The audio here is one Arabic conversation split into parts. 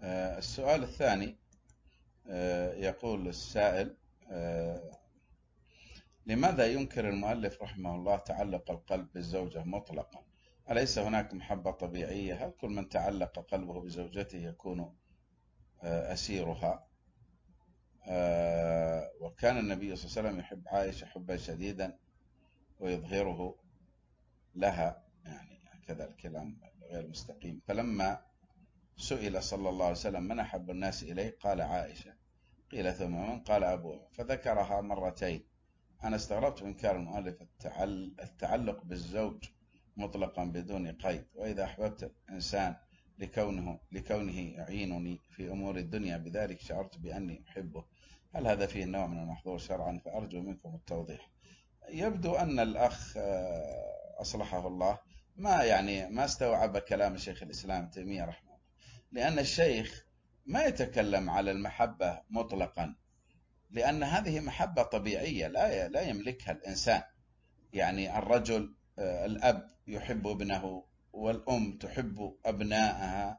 السؤال الثاني، يقول السائل: لماذا ينكر المؤلف رحمه الله تعلق القلب بالزوجة مطلقا؟ أليس هناك محبة طبيعية؟ هل كل من تعلق قلبه بزوجته يكون أسيرها؟ وكان النبي صلى الله عليه وسلم يحب عائشة حبا شديدا ويظهره لها، يعني كذا الكلام غير مستقيم. فلما سئل صلى الله عليه وسلم من أحب الناس إليه قال عائشة، قيل ثم من؟ قال أبوها، فذكرها مرتين. أنا استغربت من كان المؤلف التعلق بالزوج مطلقا بدون قيد، وإذا أحببت الإنسان لكونه يعينني في أمور الدنيا بذلك شعرت بأني أحبه، هل هذا فيه نوع من المحظور شرعا؟ فأرجو منكم التوضيح. يبدو أن الأخ أصلحه الله ما استوعب كلام الشيخ الإسلام تيمية رحمه الله، لأن الشيخ ما يتكلم على المحبة مطلقا، لأن هذه محبة طبيعية لا يملكها الإنسان. يعني الرجل، الأب يحب ابنه، والأم تحب أبنائها،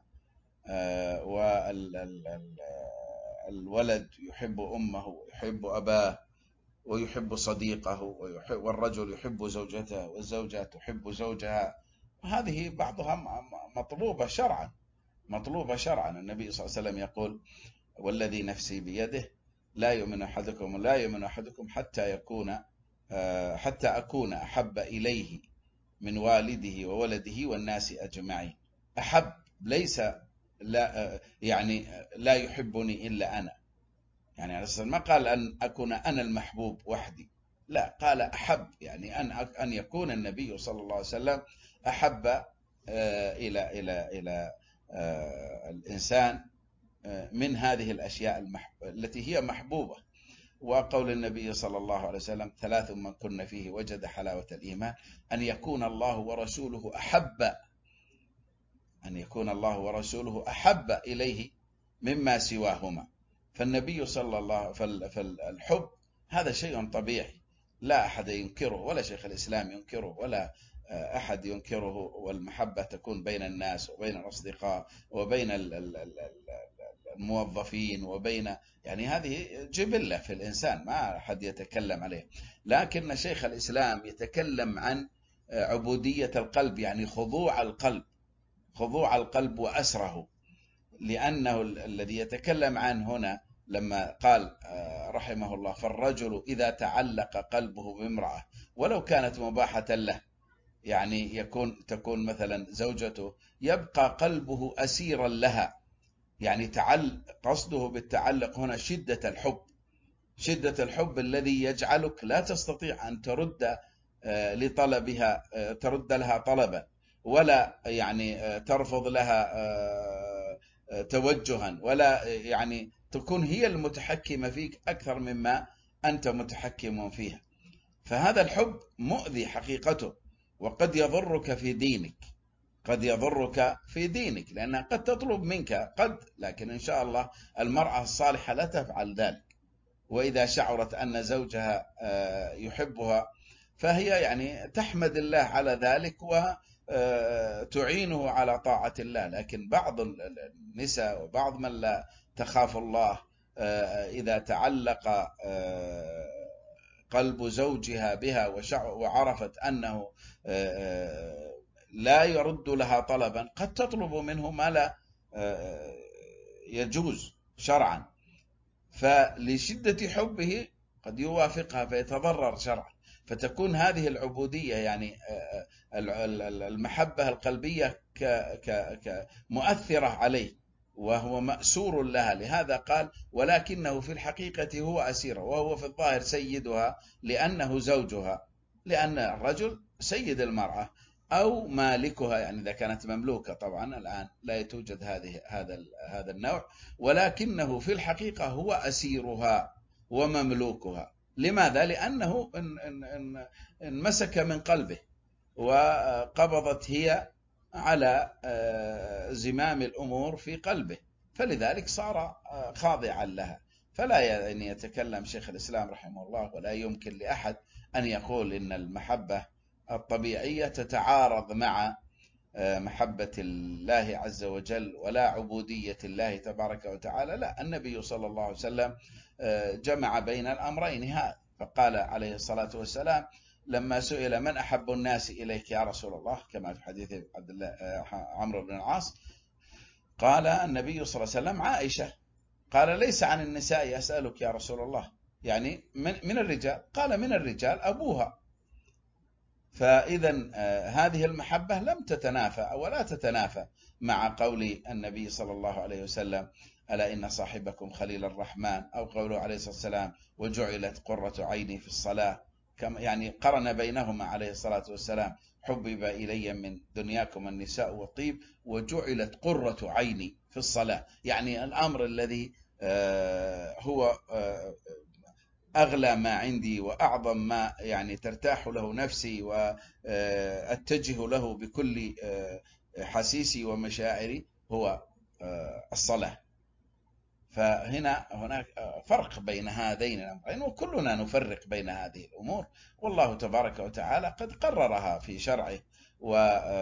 والولد يحب أمه ويحب أباه ويحب صديقه، والرجل يحب زوجته والزوجة تحب زوجها. هذه بعضها مطلوبة شرعا، مطلوبة شرعا. النبي صلى الله عليه وسلم يقول: والذي نفسي بيده لا يؤمن أحدكم حتى أكون أحب إليه من والده وولده والناس أجمعين. أحب ليس لا يحبني إلا أنا، يعني أصلا ما قال أن أكون أنا المحبوب وحدي، لا، قال أحب، يعني أن يكون النبي صلى الله عليه وسلم أحب إلى الإنسان من هذه الأشياء التي هي محبوبة. وقول النبي صلى الله عليه وسلم: ثلاث من كن فيه وجد حلاوة الإيمان، أن يكون الله ورسوله أحب إليه مما سواهما. فالنبي صلى الله فالحب هذا شيء طبيعي لا أحد ينكره، ولا شيخ الإسلام ينكره، ولا أحد ينكره. والمحبة تكون بين الناس وبين الأصدقاء وبين الموظفين وبين، يعني هذه جبلة في الإنسان ما أحد يتكلم عليه. لكن شيخ الإسلام يتكلم عن عبودية القلب، يعني خضوع القلب وأسره، لأنه الذي يتكلم عنه هنا لما قال رحمه الله: فالرجل إذا تعلق قلبه بامرأة ولو كانت مباحة له، يعني تكون مثلا زوجته، يبقى قلبه أسيرا لها. يعني قصده بالتعلق هنا شدة الحب الذي يجعلك لا تستطيع أن ترد لها طلبا، ولا يعني ترفض لها توجها، ولا يعني تكون هي المتحكمة فيك أكثر مما أنت متحكم فيها. فهذا الحب مؤذي حقيقته، وقد يضرك في دينك، لأنها قد تطلب منك لكن إن شاء الله المرأة الصالحة لا تفعل ذلك. وإذا شعرت أن زوجها يحبها فهي يعني تحمد الله على ذلك وتعينه على طاعة الله. لكن بعض النساء وبعض من لا تخاف الله إذا تعلق قلب زوجها بها وعرفت أنه لا يرد لها طلبا، قد تطلب منه ما لا يجوز شرعا، فلشدة حبه قد يوافقها فيتضرر شرعا. فتكون هذه العبودية، يعني المحبة القلبية مؤثرة عليه وهو مأسور لها. لهذا قال: ولكنه في الحقيقة هو أسير، وهو في الظاهر سيدها لأنه زوجها، لأن الرجل سيد المرأة أو مالكها، يعني إذا كانت مملوكة. طبعا الآن لا توجد هذا النوع، ولكنه في الحقيقة هو أسيرها ومملوكها. لماذا؟ لأنه إن مسك من قلبه وقبضت هي على زمام الأمور في قلبه، فلذلك صار خاضعا لها. فلا يعني يتكلم شيخ الإسلام رحمه الله، ولا يمكن لأحد أن يقول إن المحبة الطبيعية تتعارض مع محبة الله عز وجل ولا عبودية الله تبارك وتعالى. لا، النبي صلى الله عليه وسلم جمع بين الأمرين هذا، فقال عليه الصلاة والسلام لما سئل من أحب الناس إليك يا رسول الله، كما في حديث عبد الله عمرو بن العاص، قال النبي صلى الله عليه وسلم عائشة. قال ليس عن النساء أسألك يا رسول الله، يعني من الرجال؟ قال من الرجال أبوها. فإذا هذه المحبة لم تتنافى أو لا تتنافى مع قول النبي صلى الله عليه وسلم ألا إن صاحبكم خليل الرحمن، أو قوله عليه الصلاة والسلام وجعلت قرة عيني في الصلاة، كما يعني قرن بينهما عليه الصلاة والسلام حبب إلي من دنياكم النساء والطيب وجعلت قرة عيني في الصلاة. يعني الأمر الذي هو أغلى ما عندي وأعظم ما يعني ترتاح له نفسي وأتجه له بكل حسيسي ومشاعري هو الصلاة. هناك فرق بين هذين الأمرين، وكلنا نفرق بين هذه الأمور، والله تبارك وتعالى قد قررها في شرعه، و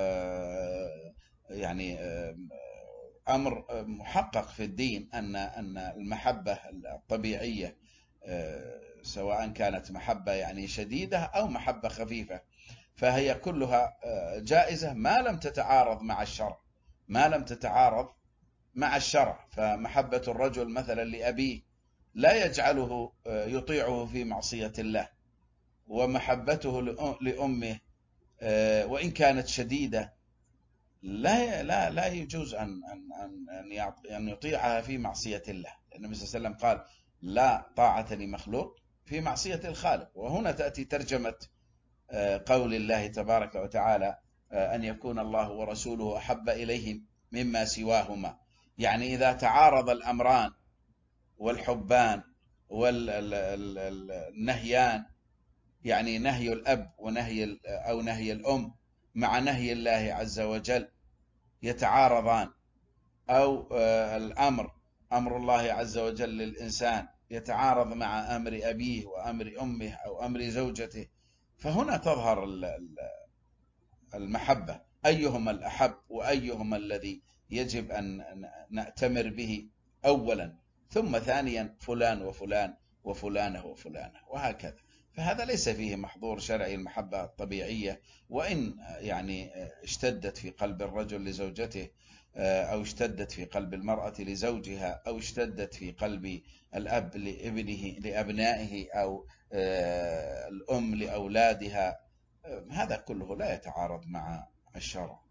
يعني أمر محقق في الدين أن المحبة الطبيعية سواء كانت محبة يعني شديدة أو محبة خفيفة، فهي كلها جائزة ما لم تتعارض مع الشرع، ما لم تتعارض مع الشرع. فمحبة الرجل مثلا لأبيه لا يجعله يطيعه في معصية الله، ومحبته لأمه وإن كانت شديدة لا يجوز أن يطيعها في معصية الله. النبي صلى الله عليه وسلم قال لا طاعة لمخلوق في معصية الخالق. وهنا تأتي ترجمة قول الله تبارك وتعالى أن يكون الله ورسوله أحب إليهم مما سواهما. يعني إذا تعارض الأمران والحبان والنهيان، يعني نهي الأب ونهي أو نهي الأم مع نهي الله عز وجل يتعارضان، أو أمر الله عز وجل للإنسان يتعارض مع أمر أبيه وأمر أمه أو أمر زوجته، فهنا تظهر المحبة، أيهما الأحب وأيهما الذي يجب أن نأتمر به أولا، ثم ثانيا فلان وفلان وفلانة وفلانة، وهكذا. فهذا ليس فيه محظور شرعي المحبة الطبيعية، وإن يعني اشتدت في قلب الرجل لزوجته، أو اشتدت في قلب المرأة لزوجها، أو اشتدت في قلب الأب لابنه لأبنائه، أو الأم لأولادها، هذا كله لا يتعارض مع الشرع.